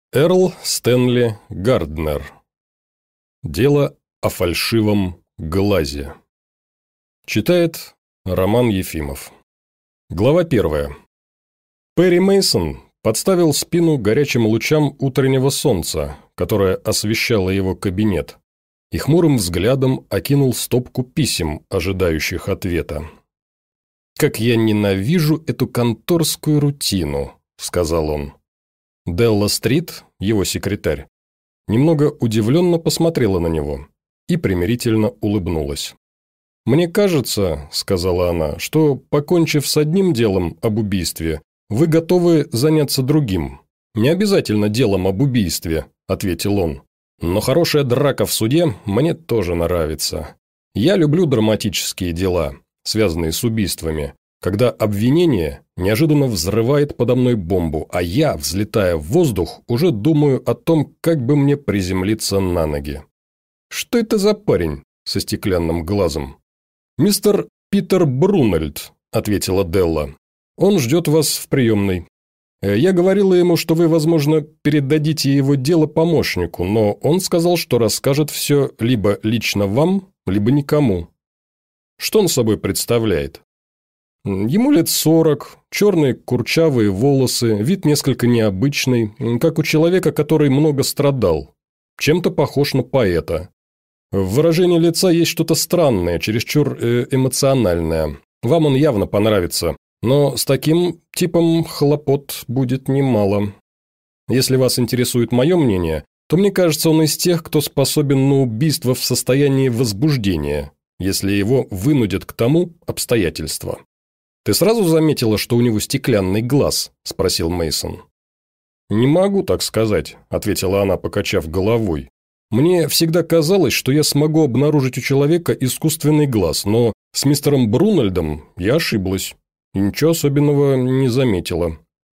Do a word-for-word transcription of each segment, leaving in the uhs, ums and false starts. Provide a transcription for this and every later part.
Эрл Стэнли Гарднер. Дело о фальшивом глазе. Читает Роман Ефимов. Глава первая. Перри Мейсон подставил спину горячим лучам утреннего солнца, которое освещало его кабинет, и хмурым взглядом окинул стопку писем, ожидающих ответа. «Как я ненавижу эту конторскую рутину», — сказал он. Делла Стрит, его секретарь, немного удивленно посмотрела на него и примирительно улыбнулась. «Мне кажется, — сказала она, — что, покончив с одним делом об убийстве, вы готовы заняться другим. Не обязательно делом об убийстве, — ответил он. Но хорошая драка в суде мне тоже нравится. Я люблю драматические дела, связанные с убийствами, когда обвинение неожиданно взрывает подо мной бомбу, а я, взлетая в воздух, уже думаю о том, как бы мне приземлиться на ноги. Что это за парень со стеклянным глазом? «Мистер Питер Брунельд», — ответила Делла. «Он ждет вас в приемной. Я говорила ему, что вы, возможно, передадите его дело помощнику, но он сказал, что расскажет все либо лично вам, либо никому. Что он собой представляет? Ему лет сорок, черные курчавые волосы, вид несколько необычный, как у человека, который много страдал. Чем-то похож на поэта. В выражении лица есть что-то странное, чересчур э, эмоциональное. Вам он явно понравится, но с таким типом хлопот будет немало. Если вас интересует мое мнение, то мне кажется, он из тех, кто способен на убийство в состоянии возбуждения, если его вынудят к тому обстоятельства. «Ты сразу заметила, что у него стеклянный глаз?» – спросил Мейсон. «Не могу так сказать», – ответила она, покачав головой. «Мне всегда казалось, что я смогу обнаружить у человека искусственный глаз, но с мистером Брунельдом я ошиблась и ничего особенного не заметила».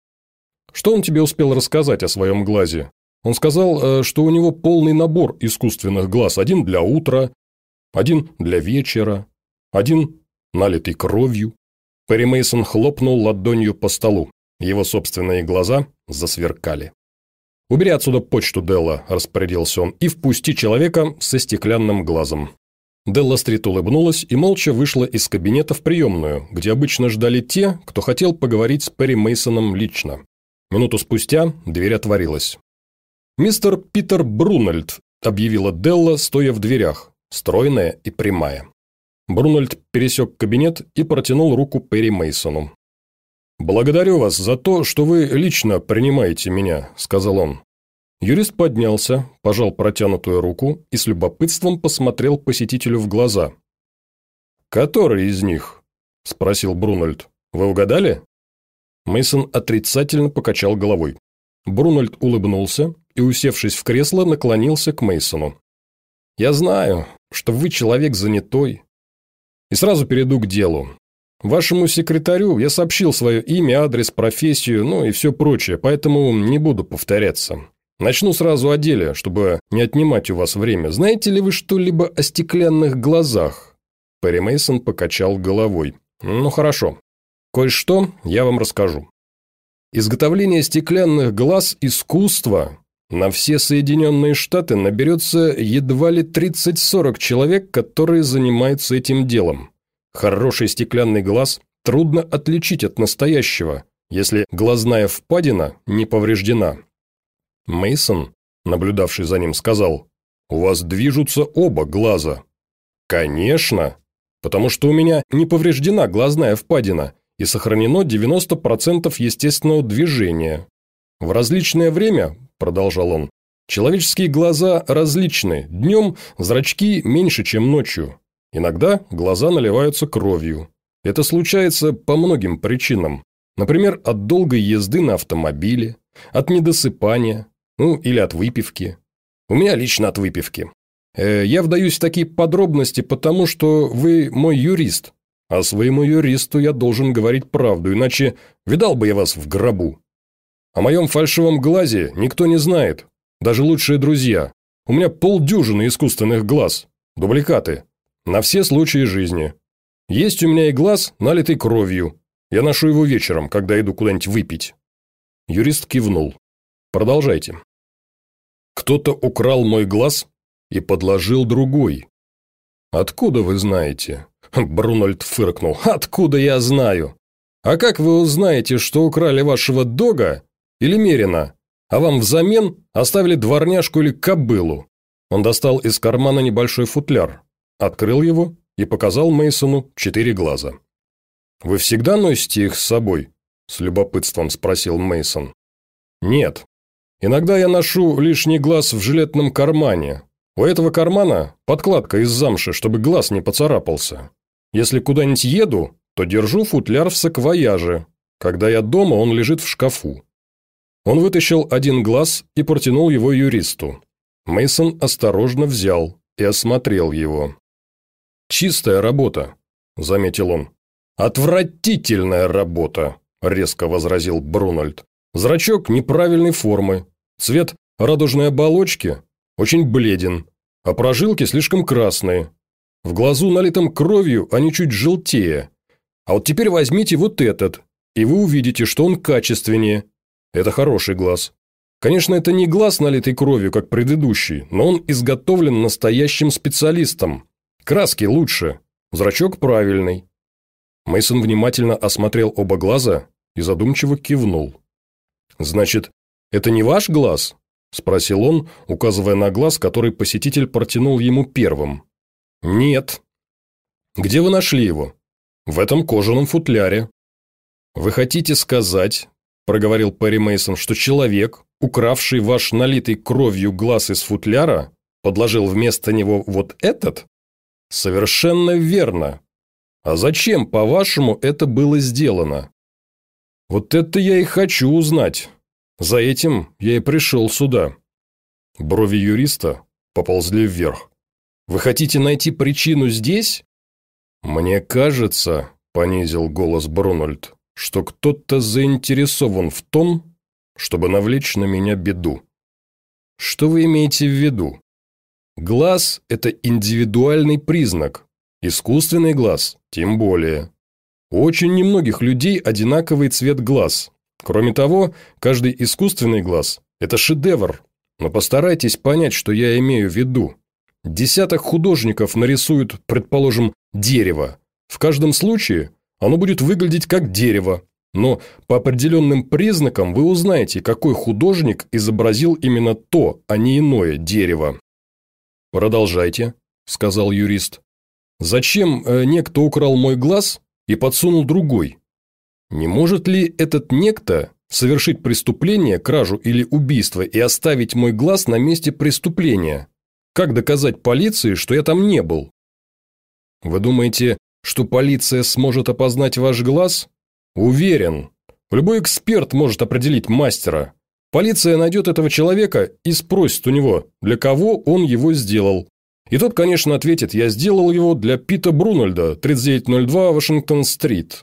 «Что он тебе успел рассказать о своем глазе?» «Он сказал, что у него полный набор искусственных глаз, один для утра, один для вечера, один налитый кровью». Перри Мейсон хлопнул ладонью по столу. Его собственные глаза засверкали. «Убери отсюда почту, Делла», – распорядился он, – «и впусти человека со стеклянным глазом». Делла Стрит улыбнулась и молча вышла из кабинета в приемную, где обычно ждали те, кто хотел поговорить с Перри Мейсоном лично. Минуту спустя дверь отворилась. «Мистер Питер Брунельд», – объявила Делла, стоя в дверях, стройная и прямая. Брунельд пересек кабинет и протянул руку Перри Мейсону. «Благодарю вас за то, что вы лично принимаете меня», – сказал он. Юрист поднялся, пожал протянутую руку и с любопытством посмотрел посетителю в глаза. «Который из них?» – спросил Брунельд. «Вы угадали?» Мейсон отрицательно покачал головой. Брунельд улыбнулся и, усевшись в кресло, наклонился к Мейсону. «Я знаю, что вы человек занятой. И сразу перейду к делу. Вашему секретарю я сообщил свое имя, адрес, профессию, ну и все прочее, поэтому не буду повторяться. Начну сразу о деле, чтобы не отнимать у вас время. Знаете ли вы что-либо о стеклянных глазах?» Перри Мейсон покачал головой. «Ну хорошо. Кое-что я вам расскажу. Изготовление стеклянных глаз – искусство. На все Соединенные Штаты наберется едва ли тридцать-сорок человек, которые занимаются этим делом. Хороший стеклянный глаз трудно отличить от настоящего, если глазная впадина не повреждена». Мейсон, наблюдавший за ним, сказал: «У вас движутся оба глаза». «Конечно, потому что у меня не повреждена глазная впадина и сохранено девяносто процентов естественного движения. В различное время, — продолжал он, — человеческие глаза различны, днем зрачки меньше, чем ночью. Иногда глаза наливаются кровью. Это случается по многим причинам. Например, от долгой езды на автомобиле, от недосыпания, ну или от выпивки. У меня лично от выпивки. Э, я вдаюсь в такие подробности, потому что вы мой юрист, а своему юристу я должен говорить правду, иначе видал бы я вас в гробу. О моем фальшивом глазе никто не знает, даже лучшие друзья. У меня полдюжины искусственных глаз, дубликаты, на все случаи жизни. Есть у меня и глаз, налитый кровью. Я ношу его вечером, когда иду куда-нибудь выпить». Юрист кивнул. «Продолжайте». Кто-то украл мой глаз и подложил другой. Откуда вы знаете? Брунольд фыркнул. Откуда я знаю? А как вы узнаете, что украли вашего дога или мерина, а вам взамен оставили дворняжку или кобылу? Он достал из кармана небольшой футляр, открыл его и показал Мейсону четыре глаза. «Вы всегда носите их с собой?» – с любопытством спросил Мейсон. «Нет. Иногда я ношу лишний глаз в жилетном кармане. У этого кармана подкладка из замши, чтобы глаз не поцарапался. Если куда-нибудь еду, то держу футляр в саквояже. Когда я дома, он лежит в шкафу». Он вытащил один глаз и протянул его юристу. Мейсон осторожно взял и осмотрел его. «Чистая работа», – заметил он. «Отвратительная работа», – резко возразил Брунольд. «Зрачок неправильной формы, цвет радужной оболочки очень бледен, а прожилки слишком красные. В глазу, налитом кровью, они чуть желтее. А вот теперь возьмите вот этот, и вы увидите, что он качественнее. Это хороший глаз. Конечно, это не глаз, налитый кровью, как предыдущий, но он изготовлен настоящим специалистом. Краски лучше, зрачок правильный». Мейсон внимательно осмотрел оба глаза и задумчиво кивнул. «Значит, это не ваш глаз?» – спросил он, указывая на глаз, который посетитель протянул ему первым. «Нет». «Где вы нашли его?» «В этом кожаном футляре». «Вы хотите сказать, – проговорил Перри Мейсон, – что человек, укравший ваш налитый кровью глаз из футляра, подложил вместо него вот этот?» «Совершенно верно. А зачем, по-вашему, это было сделано?» «Вот это я и хочу узнать. За этим я и пришел сюда». Брови юриста поползли вверх. «Вы хотите найти причину здесь?» «Мне кажется, – понизил голос Брунольд, – что кто-то заинтересован в том, чтобы навлечь на меня беду». «Что вы имеете в виду?» «Глаз – это индивидуальный признак. Искусственный глаз – тем более. У очень немногих людей одинаковый цвет глаз. Кроме того, каждый искусственный глаз – это шедевр. Но постарайтесь понять, что я имею в виду. Десяток художников нарисуют, предположим, дерево. В каждом случае оно будет выглядеть как дерево. Но по определенным признакам вы узнаете, какой художник изобразил именно то, а не иное дерево». «Продолжайте», – сказал юрист. «Зачем э, некто украл мой глаз и подсунул другой? Не может ли этот некто совершить преступление, кражу или убийство и оставить мой глаз на месте преступления? Как доказать полиции, что я там не был?» «Вы думаете, что полиция сможет опознать ваш глаз?» «Уверен. Любой эксперт может определить мастера. Полиция найдет этого человека и спросит у него, для кого он его сделал. И тот, конечно, ответит: я сделал его для Пита Брунольда, тридцать девять ноль два Вашингтон-стрит».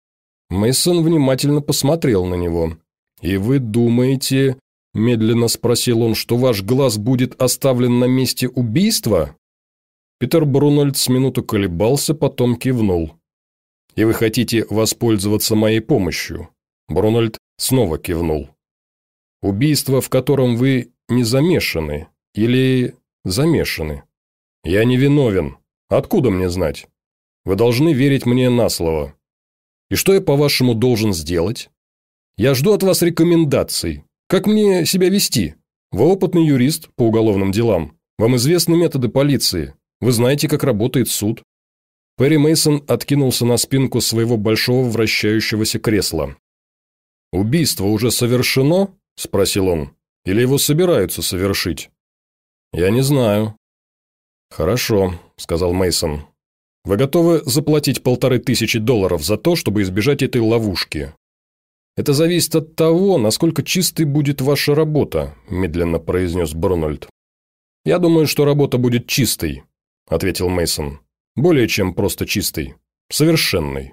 Мейсон внимательно посмотрел на него. «И вы думаете, – медленно спросил он, – что ваш глаз будет оставлен на месте убийства?» Питер Брунольд с минуту колебался, потом кивнул. «И вы хотите воспользоваться моей помощью?» Брунольд снова кивнул. «Убийство, в котором вы не замешаны, или замешаны?» «Я не виновен. Откуда мне знать? Вы должны верить мне на слово. И что я, по-вашему, должен сделать? Я жду от вас рекомендаций. Как мне себя вести? Вы опытный юрист по уголовным делам. Вам известны методы полиции. Вы знаете, как работает суд». Перри Мейсон откинулся на спинку своего большого вращающегося кресла. «Убийство уже совершено?» – спросил он. «Или его собираются совершить?» «Я не знаю». «Хорошо», – сказал Мейсон. «Вы готовы заплатить полторы тысячи долларов за то, чтобы избежать этой ловушки?» «Это зависит от того, насколько чистой будет ваша работа», – медленно произнес Брунольд. «Я думаю, что работа будет чистой», – ответил Мейсон. «Более чем просто чистой. Совершенной».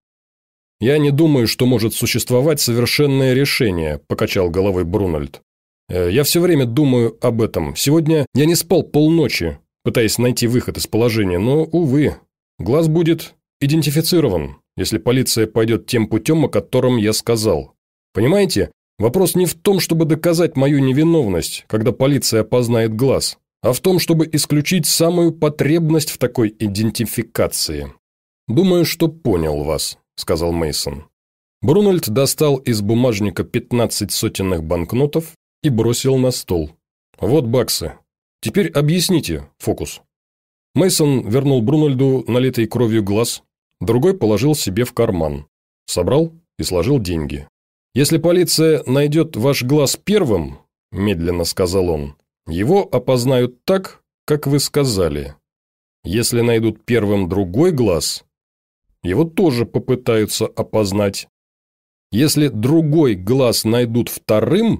«Я не думаю, что может существовать совершенное решение», – покачал головой Брунольд. «Я все время думаю об этом. Сегодня я не спал полночи, пытаясь найти выход из положения, но, увы, глаз будет идентифицирован, если полиция пойдет тем путем, о котором я сказал. Понимаете, Вопрос не в том, чтобы доказать мою невиновность, когда полиция опознает глаз, а в том, чтобы исключить самую потребность в такой идентификации. «Думаю, что понял вас», – сказал Мейсон. Брунольд достал из бумажника пятнадцать сотенных банкнотов и бросил на стол. «Вот баксы. Теперь объясните фокус». Мейсон вернул Брунольду налитый кровью глаз, другой положил себе в карман, собрал и сложил деньги. «Если полиция найдет ваш глаз первым, – медленно сказал он, – его опознают так, как вы сказали. Если найдут первым другой глаз, его тоже попытаются опознать. Если другой глаз найдут вторым,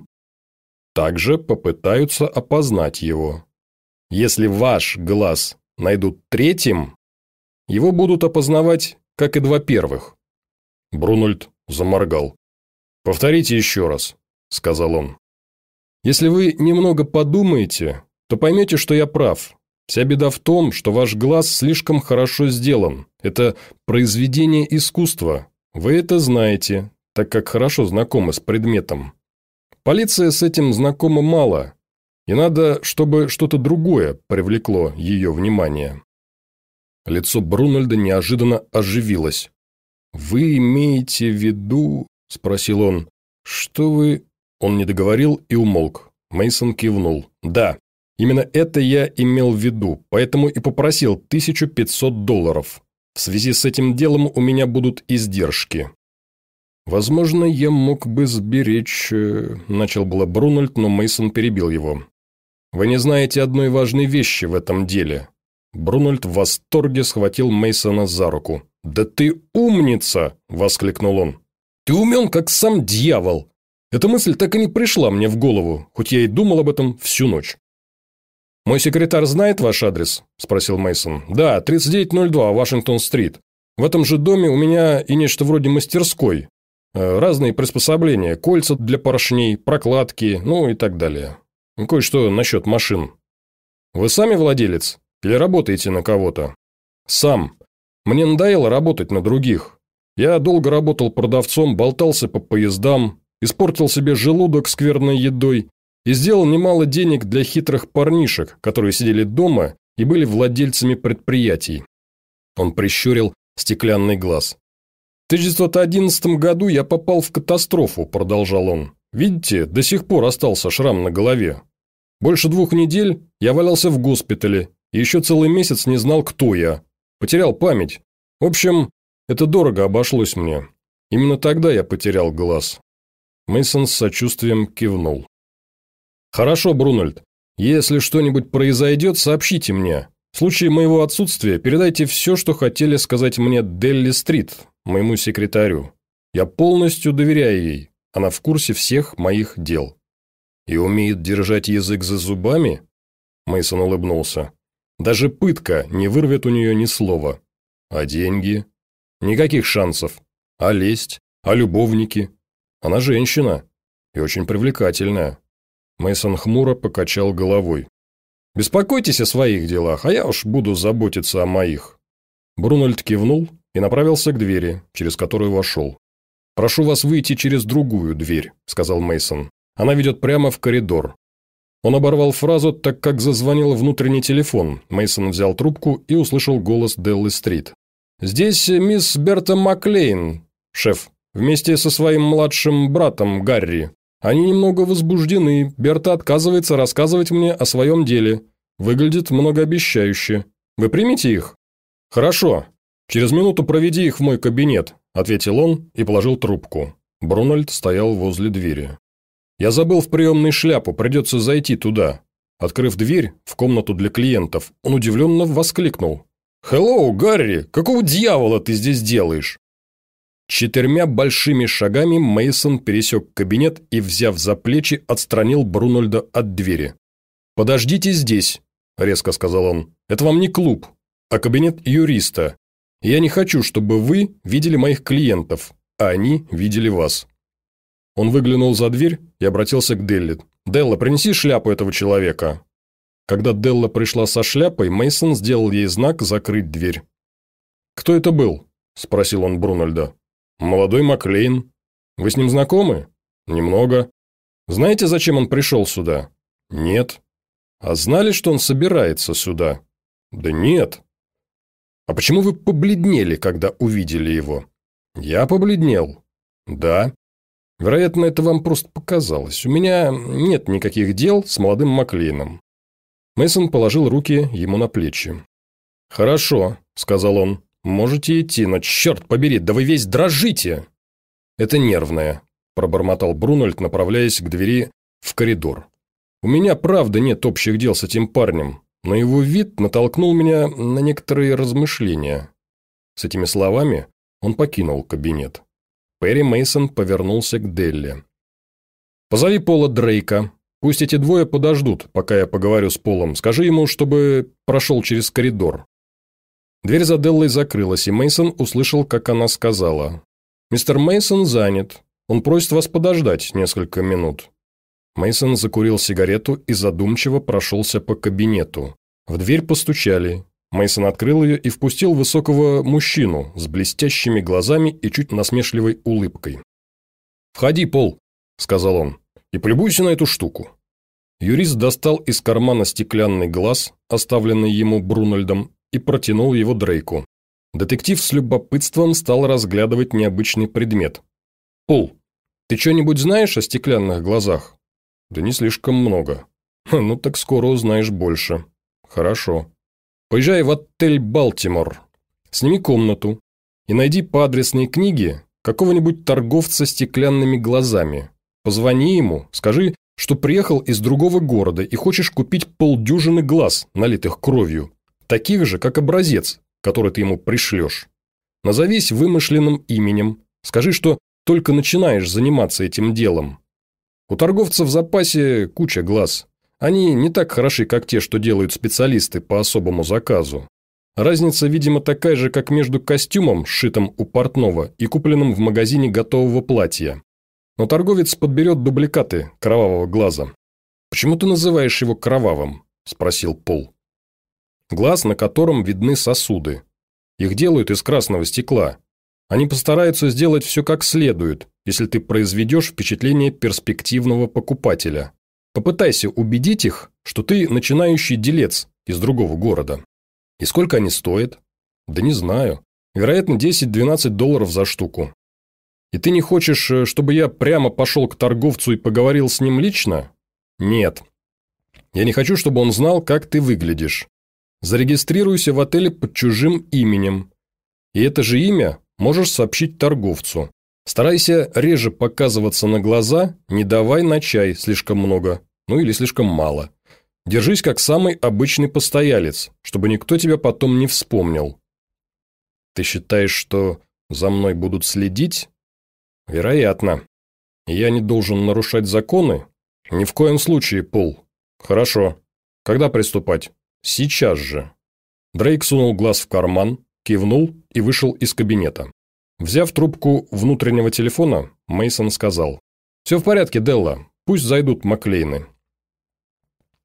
также попытаются опознать его. Если ваш глаз найдут третьим, его будут опознавать, как и два первых». Брунольд заморгал. «Повторите еще раз», – сказал он. «Если вы немного подумаете, то поймете, что я прав. Вся беда в том, что ваш глаз слишком хорошо сделан. Это произведение искусства. Вы это знаете, так как хорошо знакомы с предметом. Полиция с этим знакома мало, и надо, чтобы что-то другое привлекло ее внимание». Лицо Брунольда неожиданно оживилось. «Вы имеете в виду, – спросил он, – что вы…» Он не договорил и умолк. Мейсон кивнул. «Да, именно это я имел в виду, поэтому и попросил тысячу пятьсот долларов. В связи с этим делом у меня будут издержки». «Возможно, я мог бы сберечь…» – начал было Брунольд, но Мейсон перебил его. «Вы не знаете одной важной вещи в этом деле». Брунольд в восторге схватил Мейсона за руку. «Да ты умница!» – воскликнул он. «Ты умен, как сам дьявол! Эта мысль так и не пришла мне в голову, хоть я и думал об этом всю ночь». «Мой секретарь знает ваш адрес?» – спросил Мейсон. «Да, тридцать девять ноль два, Вашингтон-стрит. В этом же доме у меня и нечто вроде мастерской. Разные приспособления, кольца для поршней, прокладки, ну и так далее. Кое-что насчет машин». «Вы сами владелец? Или работаете на кого-то?» «Сам. Мне надоело работать на других. Я долго работал продавцом, болтался по поездам, испортил себе желудок скверной едой и сделал немало денег для хитрых парнишек, которые сидели дома и были владельцами предприятий». Он прищурил стеклянный глаз. «В тысяча девятьсот одиннадцатом году я попал в катастрофу», – продолжал он. «Видите, до сих пор остался шрам на голове. Больше двух недель я валялся в госпитале и еще целый месяц не знал, кто я. Потерял память. В общем, это дорого обошлось мне. Именно тогда я потерял глаз». Мейсон с сочувствием кивнул. «Хорошо, Брунольд. Если что-нибудь произойдет, сообщите мне. В случае моего отсутствия передайте все, что хотели сказать мне Делли-стрит, моему секретарю. Я полностью доверяю ей. Она в курсе всех моих дел». «И умеет держать язык за зубами?» Мейсон улыбнулся. «Даже пытка не вырвет у нее ни слова. А деньги? Никаких шансов. А лесть? А любовники? Она женщина. И очень привлекательная». Мейсон хмуро покачал головой. «Беспокойтесь о своих делах, а я уж буду заботиться о моих». Брунольд кивнул и направился к двери, через которую вошел. «Прошу вас выйти через другую дверь», – сказал Мейсон. «Она ведет прямо в коридор». Он оборвал фразу, так как зазвонил внутренний телефон. Мейсон взял трубку и услышал голос Делли-стрит. «Здесь мисс Берта Маклейн, шеф, вместе со своим младшим братом Гарри. Они немного возбуждены. Берта отказывается рассказывать мне о своем деле. Выглядит многообещающе. Вы примете их?» «Хорошо. Через минуту проведи их в мой кабинет», – ответил он и положил трубку. Брунольд стоял возле двери. «Я забыл в приемной шляпу, придется зайти туда». Открыв дверь в комнату для клиентов, он удивленно воскликнул. «Хеллоу, Гарри, какого дьявола ты здесь делаешь?» Четырьмя большими шагами Мейсон пересек кабинет и, взяв за плечи, отстранил Брунольда от двери. «Подождите здесь», – резко сказал он. «Это вам не клуб, а кабинет юриста. Я не хочу, чтобы вы видели моих клиентов, а они видели вас». Он выглянул за дверь и обратился к Делли. «Делла, принеси шляпу этого человека». Когда Делла пришла со шляпой, Мейсон сделал ей знак закрыть дверь. «Кто это был?» – спросил он Брунольда. «Молодой Маклейн. Вы с ним знакомы?» Немного. Знаете, зачем он пришел сюда? Нет. А знали, что он собирается сюда? Да нет. А почему вы побледнели, когда увидели его? Я побледнел? Да. Вероятно, это вам просто показалось. У меня нет никаких дел с молодым Маклейном. Мейсон положил руки ему на плечи. «Хорошо», – сказал он. «Можете идти, но черт побери, да вы весь дрожите!» «Это нервное», – пробормотал Брунольд, направляясь к двери в коридор. «У меня, правда, нет общих дел с этим парнем, но его вид натолкнул меня на некоторые размышления». С этими словами он покинул кабинет. Перри Мейсон повернулся к Делли. «Позови Пола Дрейка. Пусть эти двое подождут, пока я поговорю с Полом. Скажи ему, чтобы прошел через коридор». Дверь за Деллой закрылась, и Мейсон услышал, как она сказала: «Мистер Мейсон занят. Он просит вас подождать несколько минут». Мейсон закурил сигарету и задумчиво прошелся по кабинету. В дверь постучали. Мейсон открыл ее и впустил высокого мужчину с блестящими глазами и чуть насмешливой улыбкой. «Входи, Пол», – сказал он, – «и полюбуйся на эту штуку». Юрист достал из кармана стеклянный глаз, оставленный ему Брунольдом, и протянул его Дрейку. Детектив с любопытством стал разглядывать необычный предмет. «Пол, ты что-нибудь знаешь о стеклянных глазах?» «Да не слишком много». «Ну так скоро узнаешь больше». «Хорошо. Поезжай в отель «Балтимор», сними комнату и найди по адресной книге какого-нибудь торговца стеклянными глазами. Позвони ему, скажи, что приехал из другого города и хочешь купить полдюжины глаз, налитых кровью, таких же, как образец, который ты ему пришлешь. Назовись вымышленным именем, скажи, что только начинаешь заниматься этим делом. У торговца в запасе куча глаз. Они не так хороши, как те, что делают специалисты по особому заказу. Разница, видимо, такая же, как между костюмом, сшитым у портного, и купленным в магазине готового платья. Но торговец подберет дубликаты кровавого глаза. «Почему ты называешь его кровавым?» – спросил Пол. «Глаз, на котором видны сосуды. Их делают из красного стекла. Они постараются сделать все как следует, если ты произведешь впечатление перспективного покупателя. Попытайся убедить их, что ты начинающий делец из другого города. И сколько они стоят? Да не знаю. Вероятно, десять-двенадцать долларов за штуку. И ты не хочешь, чтобы я прямо пошел к торговцу и поговорил с ним лично? Нет. Я не хочу, чтобы он знал, как ты выглядишь. Зарегистрируйся в отеле под чужим именем. И это же имя можешь сообщить торговцу. Старайся реже показываться на глаза, не давай на чай слишком много, ну или слишком мало. Держись как самый обычный постоялец, чтобы никто тебя потом не вспомнил. Ты считаешь, что за мной будут следить? Вероятно. Я не должен нарушать законы? Ни в коем случае, Пол. Хорошо. Когда приступать? Сейчас же. Дрейк сунул глаз в карман, кивнул и вышел из кабинета. Взяв трубку внутреннего телефона, Мейсон сказал: «Все в порядке, Делла, пусть зайдут Маклейны.